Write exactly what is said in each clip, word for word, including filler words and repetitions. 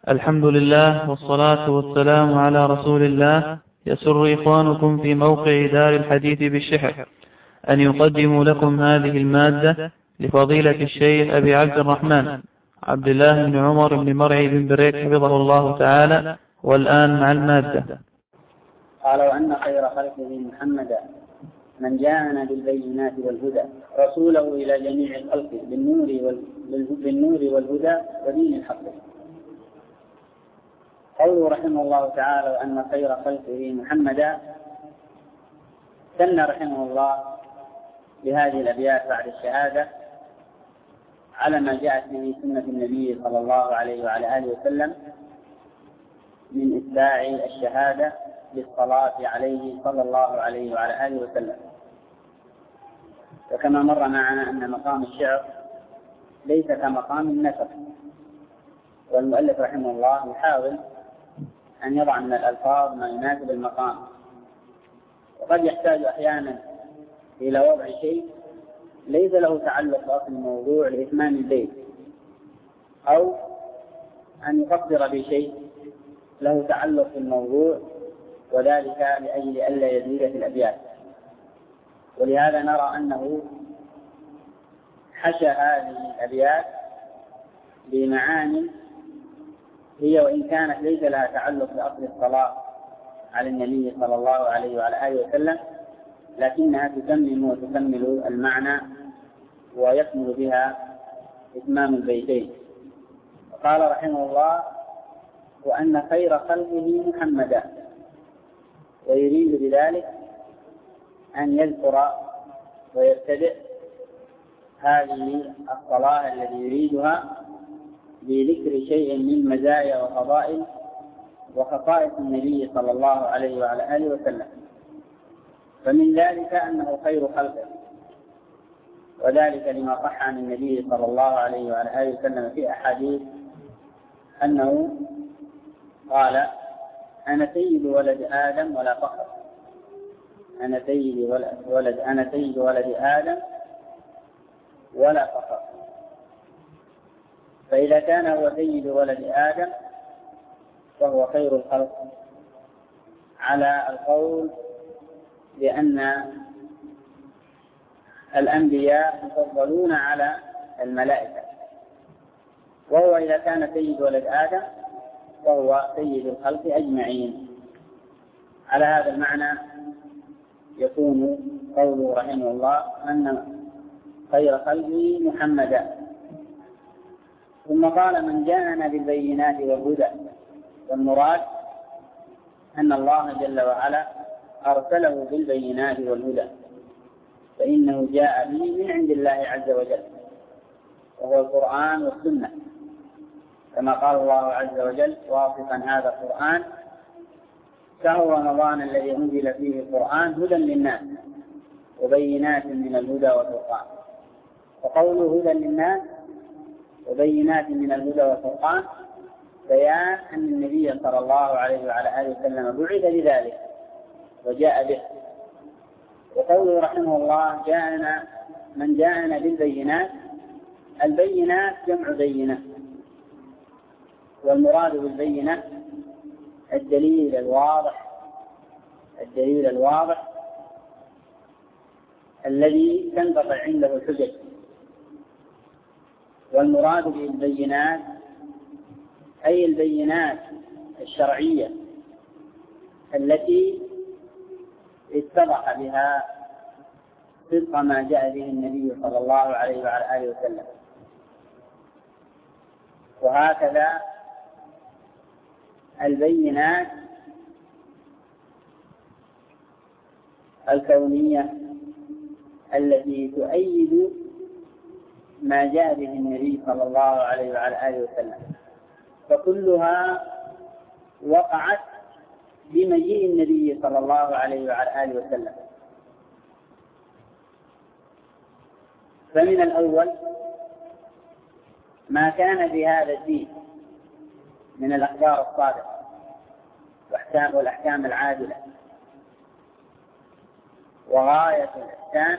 الحمد لله والصلاة والسلام على رسول الله. يسر إخوانكم في موقع دار الحديث بالشحر أن يقدموا لكم هذه المادة لفضيلة الشيخ أبي عبد الرحمن عبد الله بن عمر بن مرعي بن بريك حفظه الله تعالى. والآن مع المادة. قال: وأن خير خلقه محمدا من جاءنا بالبينات والهدى رسوله إلى جميع الخلق بالنور, وال... بالنور والهدى ودين الحق. قوله رحمه الله تعالى: وأن خير خلقه محمدا، سن رحمه الله بهذه الأبيات بعد الشهادة على ما جاءت به سنة النبي صلى الله عليه وعلى آله وسلم من إتباع الشهادة بالصلاة عليه صلى الله عليه وعلى آله وسلم. وكما مر معنا أن مقام الشعر ليس كمقام النثر، والمؤلف رحمه الله يحاول أن يضع من الألفاظ ما يناسب المقام، وقد يحتاج أحيانا إلى وضع شيء ليس له تعلق بأصل الموضوع لإتمام البيت، أو أن يفكر بشيء له تعلق في الموضوع وذلك لأجل ألا يزيد في الأبيات. ولهذا نرى أنه حشى هذه الأبيات بمعاني هي وإن كانت ليس لها تعلق بأصل الصلاة على النبي صلى الله عليه وعلى آله وسلم، لكنها تتمم وتكمل المعنى ويكمل بها إتمام البيتين. قال رحمه الله: وأن خير خلقه محمدا، ويريد بذلك أن يذكر ويبتدئ هذه الصلاة التي يريدها بذكر شيء من مزايا وفضائل وخصائص النبي صلى الله عليه وعلى آله وسلم. فمن ذلك أنه خير خلقه، وذلك لما صح عن النبي صلى الله عليه وعلى آله وسلم في أحاديث أنه قال: أنا سيد ولد آدم ولا فخر. أنا سيد ولد أنا سيد ولد آدم ولا فخر. فإذا كان هو سيد ولد آدم فهو خير الخلق، على القول بأن الأنبياء يفضلون على الملائكة، وهو إذا كان سيد ولد آدم فهو سيد الخلق أجمعين. على هذا المعنى يكون قوله رحمه الله أن خير خلقه محمدا. ثم قال: من جاءنا بالبينات والهدى، والمراد أن الله جل وعلا أرسله بالبينات والهدى، فإنه جاء به من عند الله عز وجل، وهو القرآن والسنة، كما قال الله عز وجل واصفا هذا القرآن: شهر رمضان الذي أنزل فيه القرآن هدى للناس وبينات من الهدى والفرقان. وقوله هدى للناس وبينات من الهدى والفرقان بيان أن النبي صلى الله عليه وعلى آله وسلم بعث بذلك وجاء به. وقوله رحمه الله: جاءنا من جاءنا بالبينات، البينات جمع بينة، والمراد بالبينة الدليل الواضح الدليل الواضح الذي تنقطع عنده الحجج. والمراد بالبينات أي البينات الشرعية التي اتضح بها صدق ما جاء به النبي صلى الله عليه وعلى آله وسلم. وهكذا البينات الكونية التي تؤيد ما جاء به النبي صلى الله عليه وعلى آله وسلم، فكلها وقعت بمجيء النبي صلى الله عليه وعلى آله وسلم. فمن الأول ما كان بهذا الدين من الأخبار الصادقة والأحكام العادلة وغاية الإحسان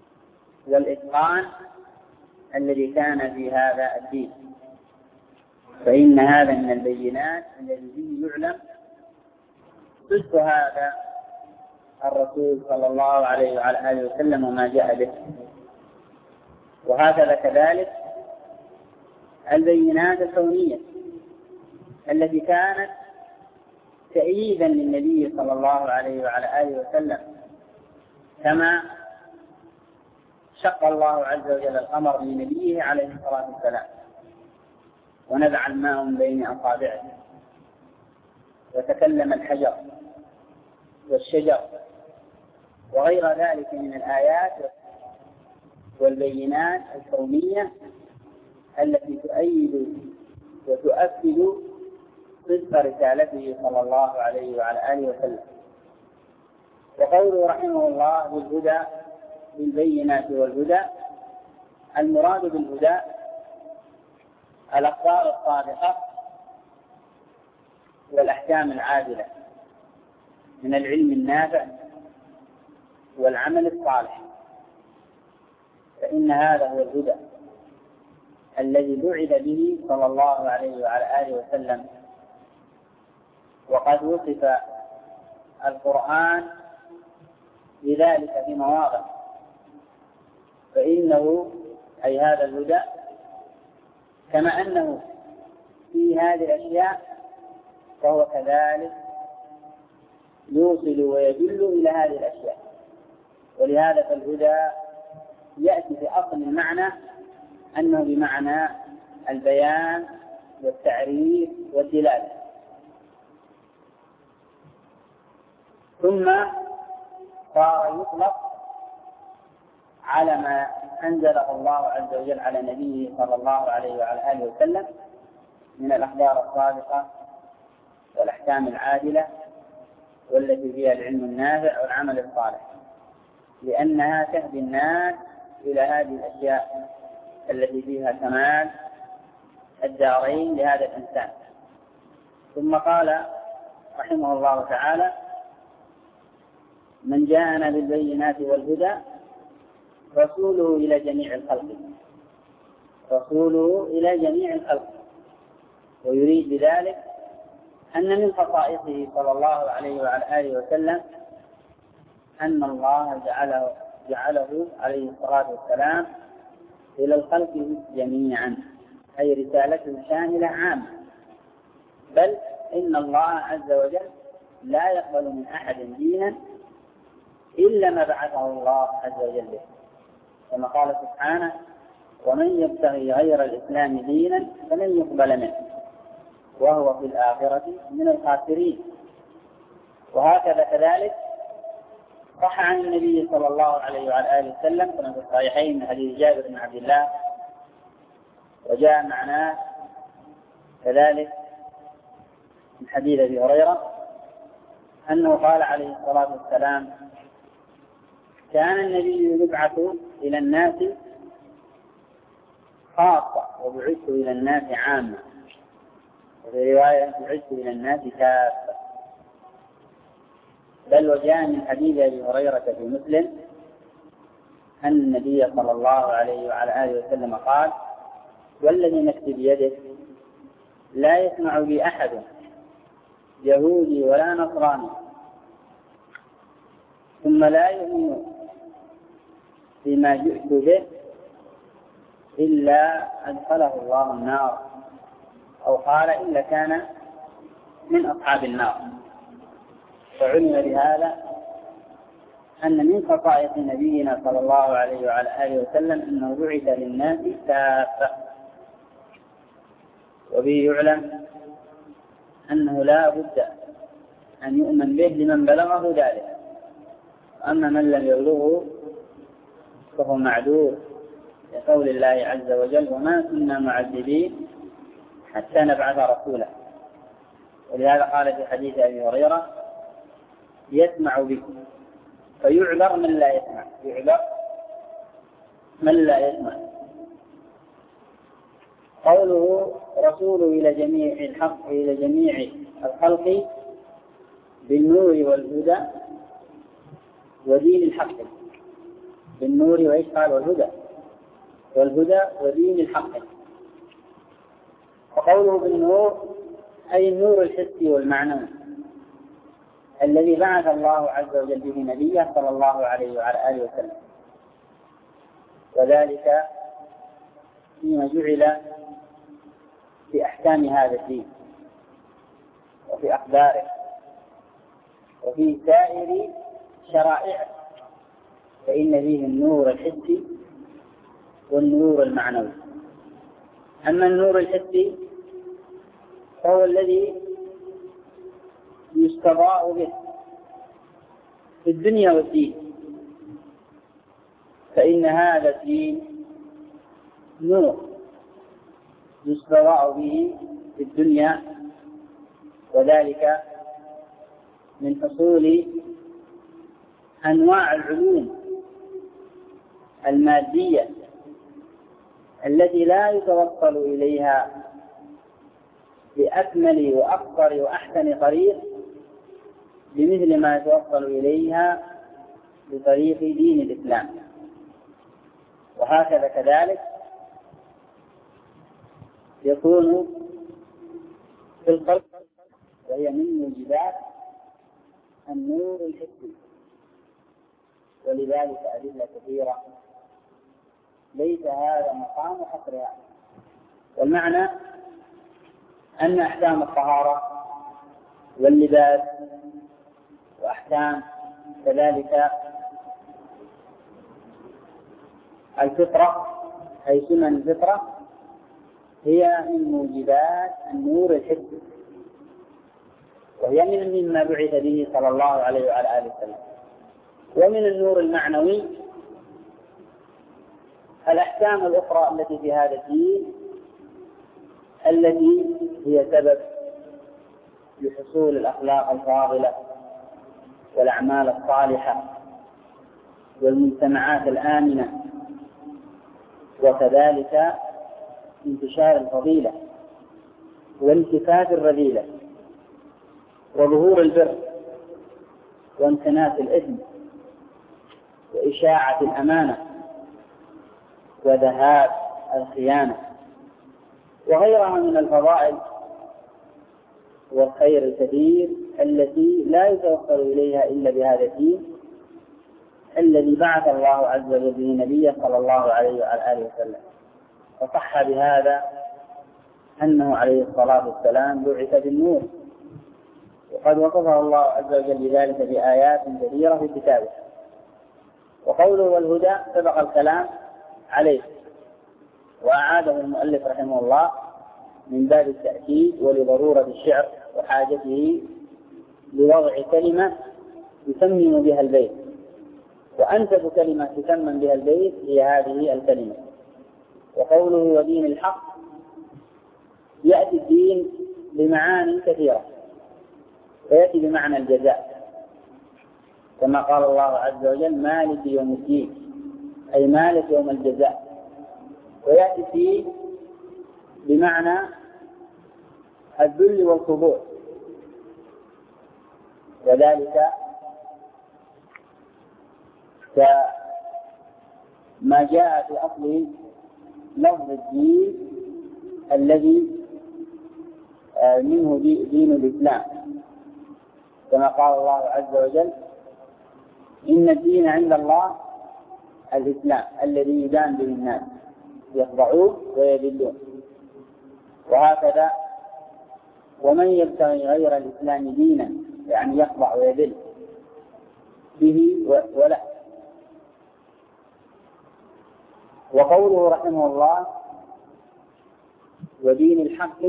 والإتقان الذي كان في هذا الدين. فإن هذا من البينات الذي به يعلم صدق هذا الرسول صلى الله عليه وعلى آله وسلم وما جاء به. وهكذا كذلك البينات الكونية التي كانت تأييدا للنبي صلى الله عليه وعلى آله وسلم، كما شق الله عز وجل القمر لنبيه عليه الصلاة والسلام ونزع الماء من بين أصابعه، وتكلم الحجر والشجر وغير ذلك من الآيات والبينات الكونية التي تؤيد وتؤكد صدق رسالته صلى الله عليه وعلى آله وسلم. وقوله رحمه الله بالهدى بالبينات والهدى، المراد بالهدى الأخبار الصادقة والأحكام العادلة من العلم النافع والعمل الصالح، فإن هذا هو الهدى الذي بعث به صلى الله عليه وعلى آله وسلم. وقد وصف القرآن بذلك في مواضع، فإنه أي هذا الهدى كما أنه في هذه الأشياء فهو كذلك يوصل ويدل إلى هذه الأشياء. ولهذا فالهدى يأتي في أصل المعنى أنه بمعنى البيان والتعريف والدلالة. ثم صار يطلق على ما أنزله الله عز وجل على نبيه صلى الله عليه وعلى آله وسلم من الأخبار الصادقة والأحكام العادلة والتي فيها العلم النافع والعمل الصالح، لأنها تهدي الناس إلى هذه الأشياء التي فيها كمال الدارين لهذا الإنسان. ثم قال رحمه الله تعالى: من جاءنا بالبينات والهدى رسوله إلى جميع الخلق، رسوله إلى جميع الخلق. ويريد بذلك أن من خصائصه صلى الله عليه وعلى آله وسلم أن الله جعله, جعله عليه الصلاة والسلام إلى الخلق جميعا، أي رسالته شاملة عامة. بل إن الله عز وجل لا يقبل من أحد دينا إلا ما بعثه الله عز وجل به، كما قال سبحانه: ومن يبتغي غير الإسلام دينا فلن يقبل منه وهو في الآخرة من الخاسرين. وهكذا كذلك صح عن النبي صلى الله عليه وعلى آله وسلم كما في الصحيحين من حديث جابر بن عبد الله، وجاء معناه كذلك من حديث أبي هريرة أنه قال عليه الصلاة والسلام: كان النبي يبعث إلى الناس خاصة وبعثت إلى الناس عامة، وفي رواية بعثت إلى الناس كافة. بل وجاء من حديث أبي هريرة في مسلم أن النبي صلى الله عليه وعلى آله وسلم قال: والذي نفسي بيده لا يسمع بي أحد يهودي ولا نصراني ثم لا يؤمن بما جئت به إلا أدخله الله النار، أو قال إلا كان من أصحاب النار. فعلم بهذا أن من خصائص نبينا صلى الله عليه وعلى آله وسلم أنه بعث للناس كافة. وبه يعلم أنه لا بد أن يؤمن به لمن بلغه ذلك، أما من لم يبلغه فهو معذور، لقول الله عز وجل: وما كنا معذبين حتى نبعث رسولا. ولهذا قال في حديث أبي هريرة: يسمع به، فيعذر من لا يسمع، يعذر من لا يسمع. قوله رسول إلى جميع الحق إلى جميع الخلق بالنور والهدى ودين الحق، بالنور وإيش قال؟ والهدى، والهدى ودين الحق. وقوله بالنور أي النور الحسي والمعنوي الذي بعث الله عز وجل به نبيه صلى الله عليه وعلى آله وسلم، وذلك فيما جعل في أحكام هذا الدين وفي أخباره وفي سائر شرائعه، فإن فيه النور الحسي والنور المعنوي. أما النور الحسي فهو الذي يستضاء به في الدنيا والدين، فإن هذا الدين نور يستضاء به في الدنيا، وذلك من حصول أنواع العلوم المادية التي لا يتوصل إليها بأكمل وأكبر وأحسن طريق بمثل ما يتوصل إليها بطريق دين الإسلام. وهكذا كذلك يكون في القلب، وهي من موجبات النور الحسي، ولذلك أدلة كثيرة ليس هذا مقام حصرها. والمعنى أن أحكام الطهارة واللباس وأحكام كذلك الفطرة أي سنن الفطرة هي من موجبات النور الحسي، وهي من مما بعث به صلى الله عليه وعلى آله وسلم. ومن النور المعنوي الأحكام الأخرى التي في هذا الدين التي هي سبب لحصول الأخلاق الفاضلة والأعمال الصالحة والمجتمعات الآمنة، وكذلك انتشار الفضيلة وانتفاذ الرذيلة وظهور البر وانتناس الإثم وإشاعة الأمانة وذهاب الخيانة وغيرها من الفضائل والخير الكثير التي لا يتوصل إليها إلا بهذا الدين الذي بعث الله عز وجل به نبيه صلى الله عليه وعلى آله وسلم. فصح بهذا أنه عليه الصلاة والسلام بعث بالنور، وقد وصفه الله عز وجل بذلك في آيات كثيرة في كتابه. وقوله والهدى سبق الكلام عليه، وأعاده المؤلف رحمه الله من باب التأكيد ولضرورة الشعر وحاجته لوضع كلمة يتمم بها البيت، وأنسب كلمة تتمم بها البيت هي هذه الكلمة. وقوله ودين الحق يأتي الدين بمعاني كثيرة، ويأتي بمعنى الجزاء كما قال الله عز وجل مالك يوم الدين أي مالك يوم الجزاء، ويأتي فيه بمعنى الذل والخضوع، وذلك كما جاء في أصل لفظ الدين الذي منه دين الإسلام، كما قال الله عز وجل إن الدين عند الله الإسلام الذي يدان به الناس يخضعون ويذلون. وهكذا ومن يبتغي غير الإسلام دينا يعني يخضع ويذل به ولا. وقوله رحمه الله ودين الحق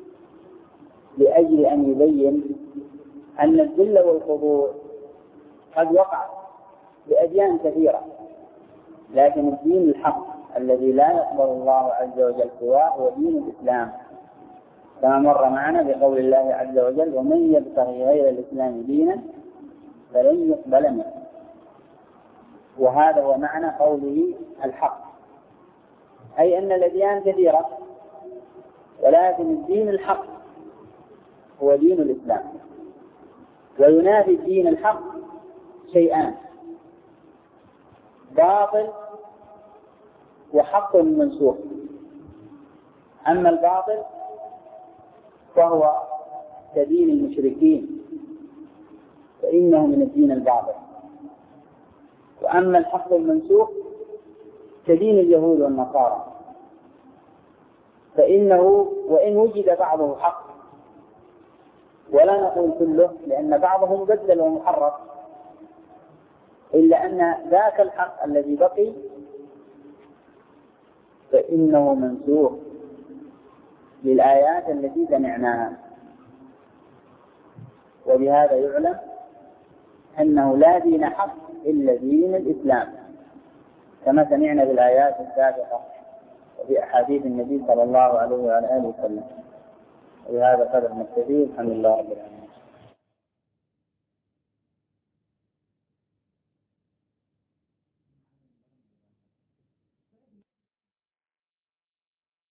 لأجل أن يبين أن الذل والخضوع قد وقع بأديان كثيرة، لكن الدين الحق الذي لا يقبل الله عز وجل سواه هو دين الإسلام، كما مر معنا بقول الله عز وجل ومن يبتغي غير الإسلام دينا فلن يقبل منه. وهذا هو معنى قوله الحق، أي أن الأديان كثيرة ولكن الدين الحق هو دين الإسلام. وينافي الدين الحق شيئان باطل وحق منسوخ. أما الباطل وهو كدين المشركين فإنه من الدين الباطل. وأما الحق المنسوخ كدين اليهود والنصارى فإنه وإن وجد بعضه حق، ولا نقول كله لأن بعضه مبدل ومحرف، إلا أن ذاك الحق الذي بقي فإنه منسوخ للآيات التي سمعناها. وبهذا يعلم أنه لا دين حق إلا دين الإسلام، كما سمعنا بالآيات السابقة وفي أحاديث النبي صلى الله عليه وعلى آله وسلم. وبهذا قدر نكتفي. الحمد لله رب العالمين.